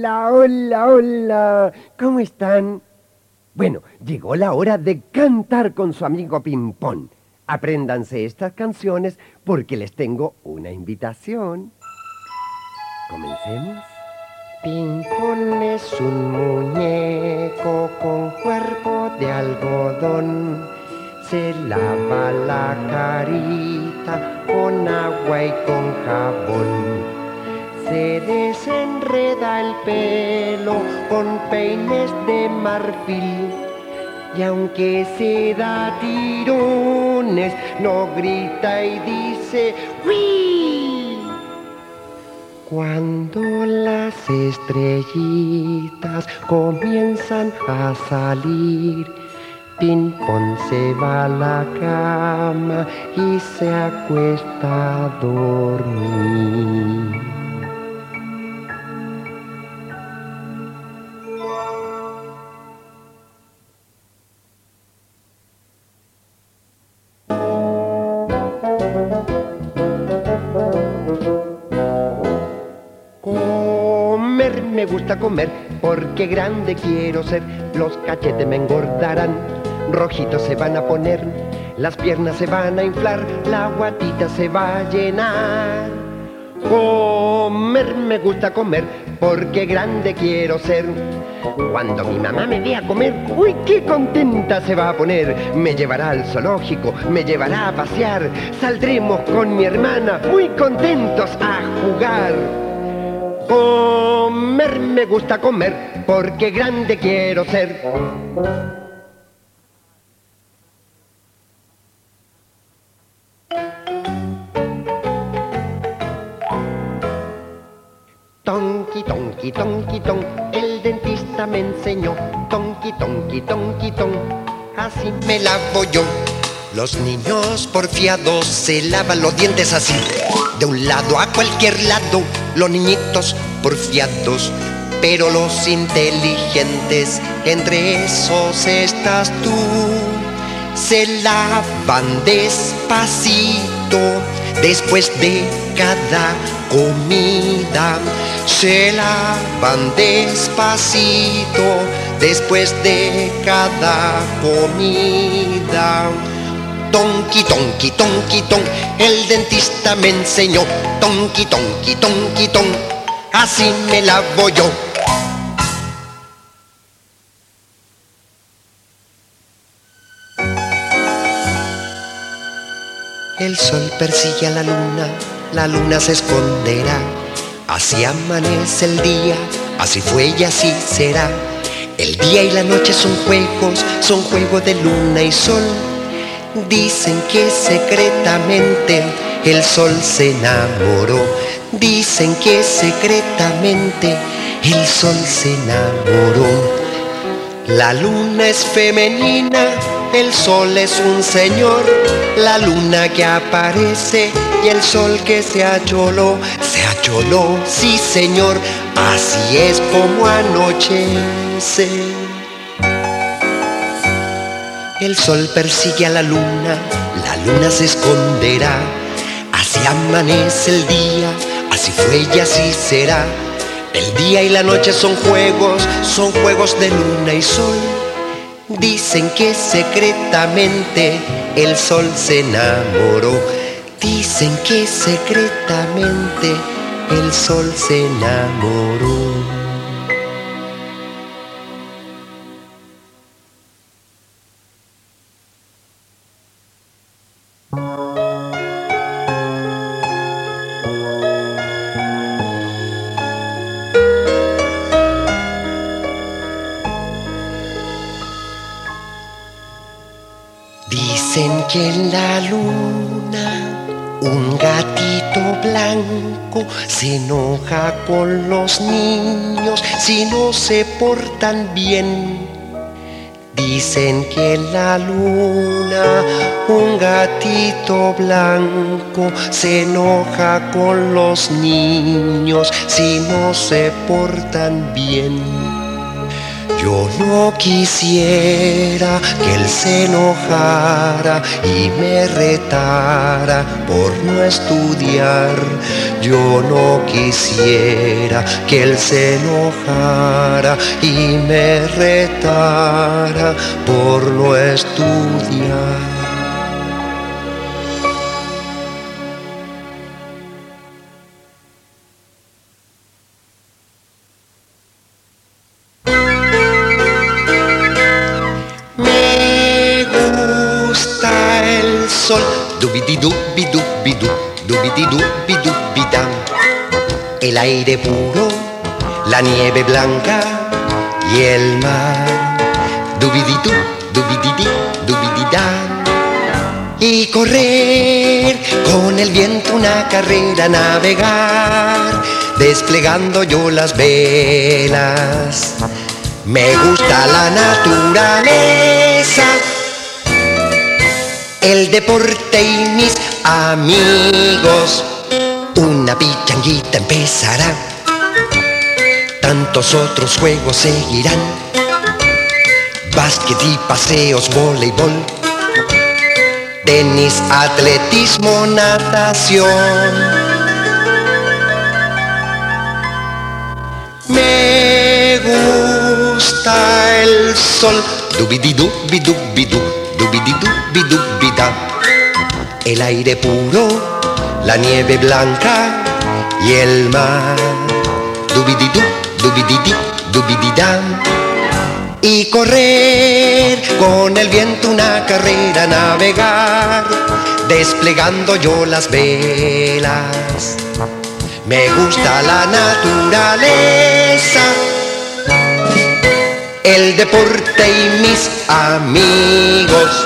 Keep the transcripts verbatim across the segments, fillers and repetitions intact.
Hola, hola, hola. ¿Cómo están? Bueno, llegó la hora de cantar con su amigo Pimpón. Apréndanse estas canciones porque les tengo una invitación. ¿Comencemos? Pimpón es un muñeco con cuerpo de algodón. Se lava la carita con agua y con jabón. Se desenreda el pelo con peines de marfil. Y aunque se da tirones, no grita y dice ¡uy! Cuando las estrellitas comienzan a salir, Pimpón se va a la cama y se acuesta a dormir. Comer, me gusta comer, porque grande quiero ser. Los cachetes me engordarán, rojitos se van a poner, las piernas se van a inflar, la guatita se va a llenar. Comer, me gusta comer, porque grande quiero ser. Cuando mi mamá me vea comer, ¡uy, qué contenta se va a poner! Me llevará al zoológico, me llevará a pasear, saldremos con mi hermana muy contentos a jugar. Comer, me gusta comer, porque grande quiero ser. Tonqui, tonqui, tonqui, ton, el dentista me enseñó. Tonqui, tonqui, tonqui, ton, así me lavo yo. Los niños porfiados se lavan los dientes así, de un lado a cualquier lado, los niñitos porfiados. Pero los inteligentes, entre esos estás tú, se lavan despacito después de cada comida. Se lavan despacito después de cada comida. Tonqui, tonqui, tonqui, ton, el dentista me enseñó. Tonqui, tonqui, tonqui, ton, así me lavo yo. El sol persigue a la luna, la luna se esconderá. Así amanece el día, así fue y así será. El día y la noche son juegos, son juegos de luna y sol. Dicen que secretamente el sol se enamoró. Dicen que secretamente el sol se enamoró. La luna es femenina, el sol es un señor. La luna que aparece y el sol que se acholó. Se acholó, sí señor, así es como anochece. El sol persigue a la luna, la luna se esconderá. Así amanece el día, así fue y así será. El día y la noche son juegos, son juegos de luna y sol. Dicen que secretamente el sol se enamoró. Dicen que secretamente el sol se enamoró. Dicen que en la luna un gatito blanco se enoja con los niños si no se portan bien. Dicen que en la luna un gatito blanco se enoja con los niños si no se portan bien. Yo no quisiera que él se enojara y me retara por no estudiar. Yo no quisiera que él se enojara y me retara por no estudiar. Sol, dubididubidubidu, dubididubidubidam. El aire puro, la nieve blanca y el mar. Dubididu, dubididi, dubididam. Y correr con el viento una carrera, navegar, desplegando yo las velas. Me gusta la naturaleza, el deporte y mis amigos. Una pichanguita empezará, tantos otros juegos seguirán. Básquet y paseos, voleibol, tenis, atletismo, natación. Me gusta el sol, dubididubidubidu, dubididubidubida. El aire puro, la nieve blanca y el mar. Dubididu, dubididi, dubididam. Y correr con el viento una carrera, navegar, desplegando yo las velas. Me gusta la naturaleza, el deporte y mis amigos.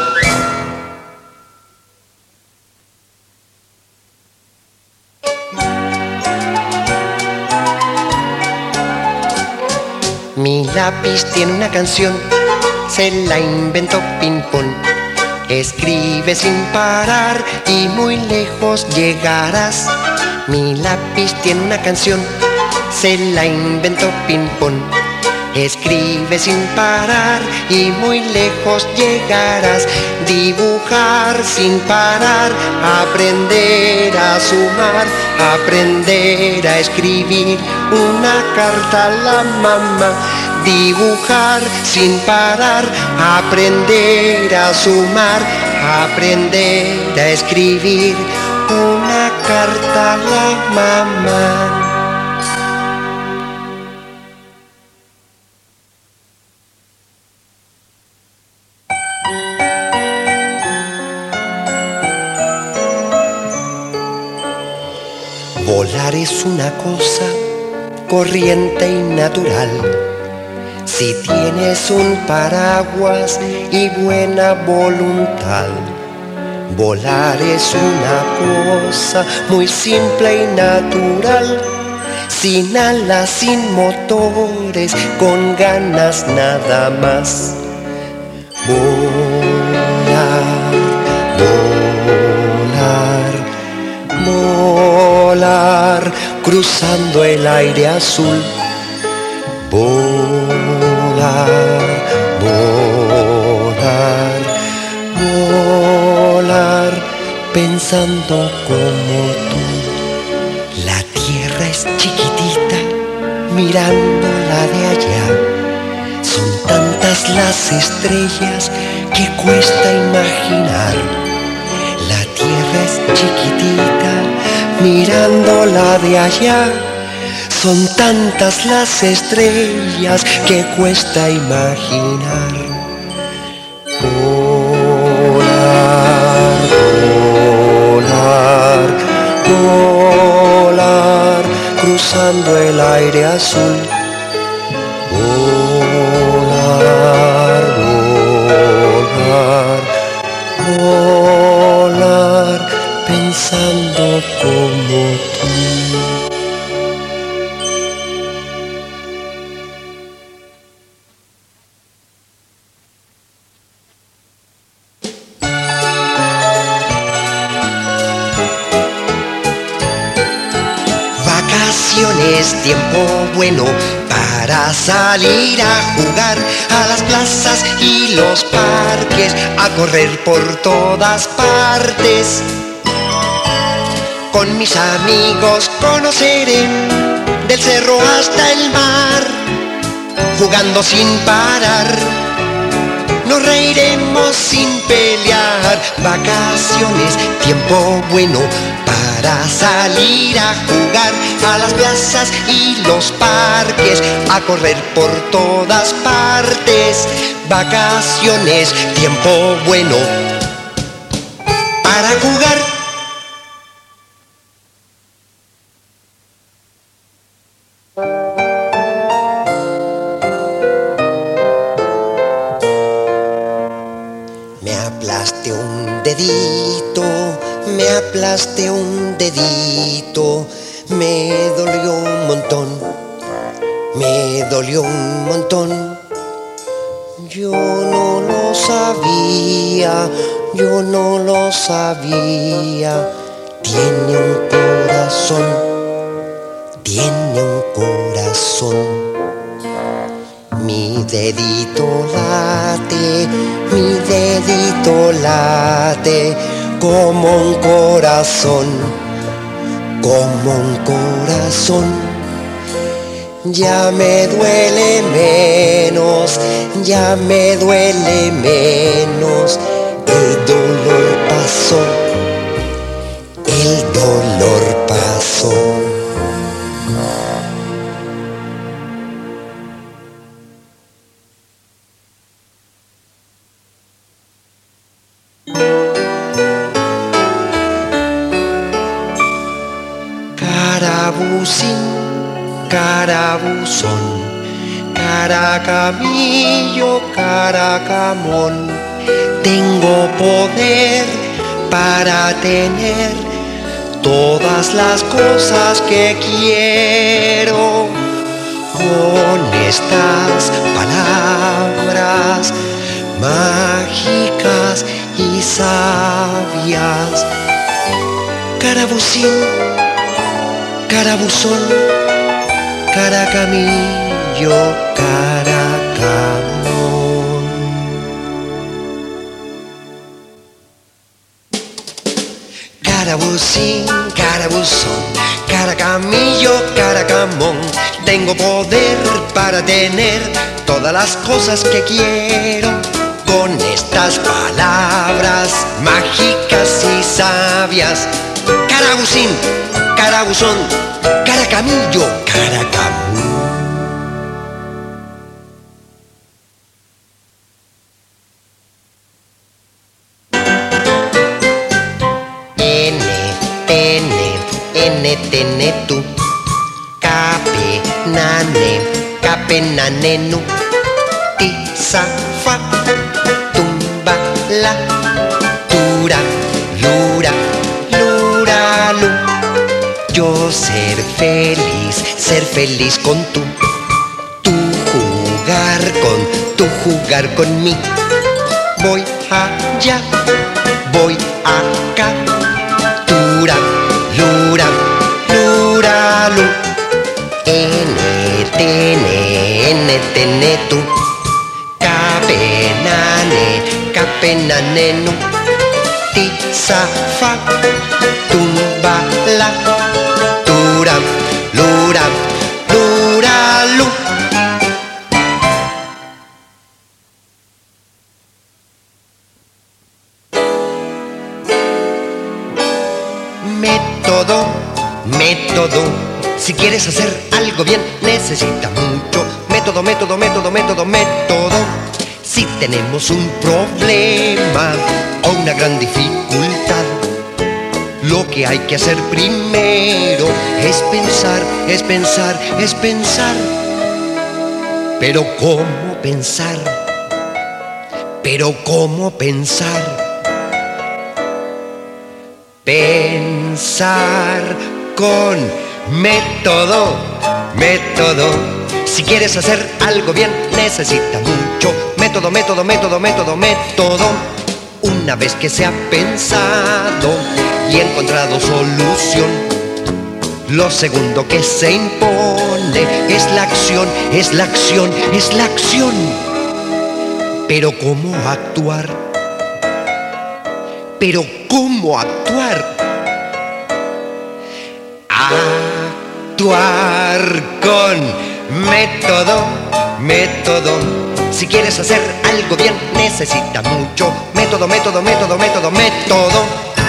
Mi lápiz tiene una canción, se la inventó Ping Pong. Escribe sin parar y muy lejos llegarás. Mi lápiz tiene una canción, se la inventó Ping Pong. Escribe sin parar y muy lejos llegarás. Dibujar sin parar, aprender a sumar, aprender a escribir una carta a la mamá. Dibujar sin parar, aprender a sumar, aprender a escribir una carta a la mamá. Volar es una cosa corriente y natural. Si tienes un paraguas y buena voluntad. Volar es una cosa muy simple y natural. Sin alas, sin motores, con ganas nada más. Volar, volar, volar, cruzando el aire azul. Volar, volar, volar, pensando como tú. La tierra es chiquitita, mirándola de allá. Son tantas las estrellas que cuesta imaginar. La tierra es chiquitita, mirándola de allá. Son tantas las estrellas que cuesta imaginar. Volar, volar, volar, cruzando el aire azul. Volar, volar, volar, pensando como tú. Vacaciones es tiempo bueno para salir a jugar a las plazas y los parques, a correr por todas partes. Con mis amigos conoceré del cerro hasta el mar, jugando sin parar, nos reiremos sin pelear. Vacaciones, tiempo bueno para salir a jugar a las plazas y los parques, a correr por todas partes. Vacaciones, tiempo bueno para jugar. Me aplaste un dedito, me aplaste un dedito, me dolió un montón, me dolió un montón. Yo no lo sabía, yo no lo sabía. Tiene un corazón, tiene un corazón. Mi dedito late, mi dedito late, como un corazón, como un corazón. Ya me duele menos, ya me duele menos. El dolor pasó, el dolor pasó. Carabuzín, carabuzón, caracamillo, caracamón. Tengo poder para tener todas las cosas que quiero. Con estas palabras mágicas y sabias. Carabuzín, carabuzón, caracamillo, caracamón. Carabuzín, carabuzón, caracamillo, caracamón. Tengo poder para tener todas las cosas que quiero. Con estas palabras mágicas y sabias. Carabuzín, carabuzón, caracamillo, caracamón. N, N, N, N, tú. Cape, nane, cape, nanenu. Ti, sa, fa, tumba, la, tura, lura, lura, lu. Yo ser feliz, ser feliz con tú. Tú jugar con, tú jugar con mí. Voy allá, voy acá. Tura, lura, lura, lu. Ene, tene, ene, tene, tú. Cape, nane, cape, nanenu. Ti, sa, fa, tumba, la. Lura, lura, lura, lu. Método, método. Si quieres hacer algo bien, necesitas mucho. Método, método, método, método, método. Si tenemos un problema o una gran dificultad, lo que hay que hacer primero es pensar, es pensar, es pensar. Pero ¿cómo pensar? Pero ¿cómo pensar? Pensar con método, método. Si quieres hacer algo bien, necesitas mucho. Método, método, método, método, método. Una vez que se ha pensado y encontrado solución, lo segundo que se impone es la acción, es la acción, es la acción. Pero ¿cómo actuar? Pero ¿cómo actuar? Actuar con método, método. Si quieres hacer algo bien, necesitas mucho método, método, método, método, método.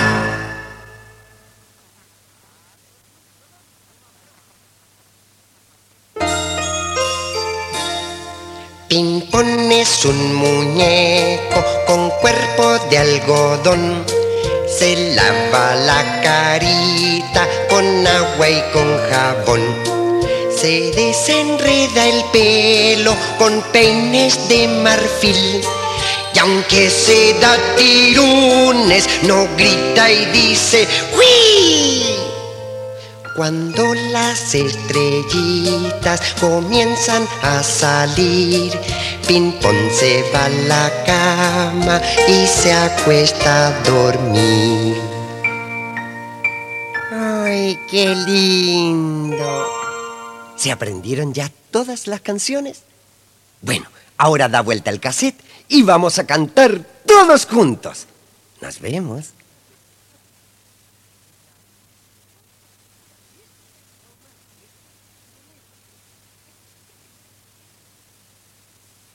Pimpón es un muñeco con cuerpo de algodón. Se lava la carita con agua y con jabón. Se desenreda el pelo con peines de marfil. Y aunque se da tirones, no grita y dice ¡uy! Cuando las estrellitas comienzan a salir, Pimpón se va a la cama y se acuesta a dormir. ¡Ay, qué lindo! ¿Se aprendieron ya todas las canciones? Bueno, ahora da vuelta el cassette y vamos a cantar todos juntos. Nos vemos.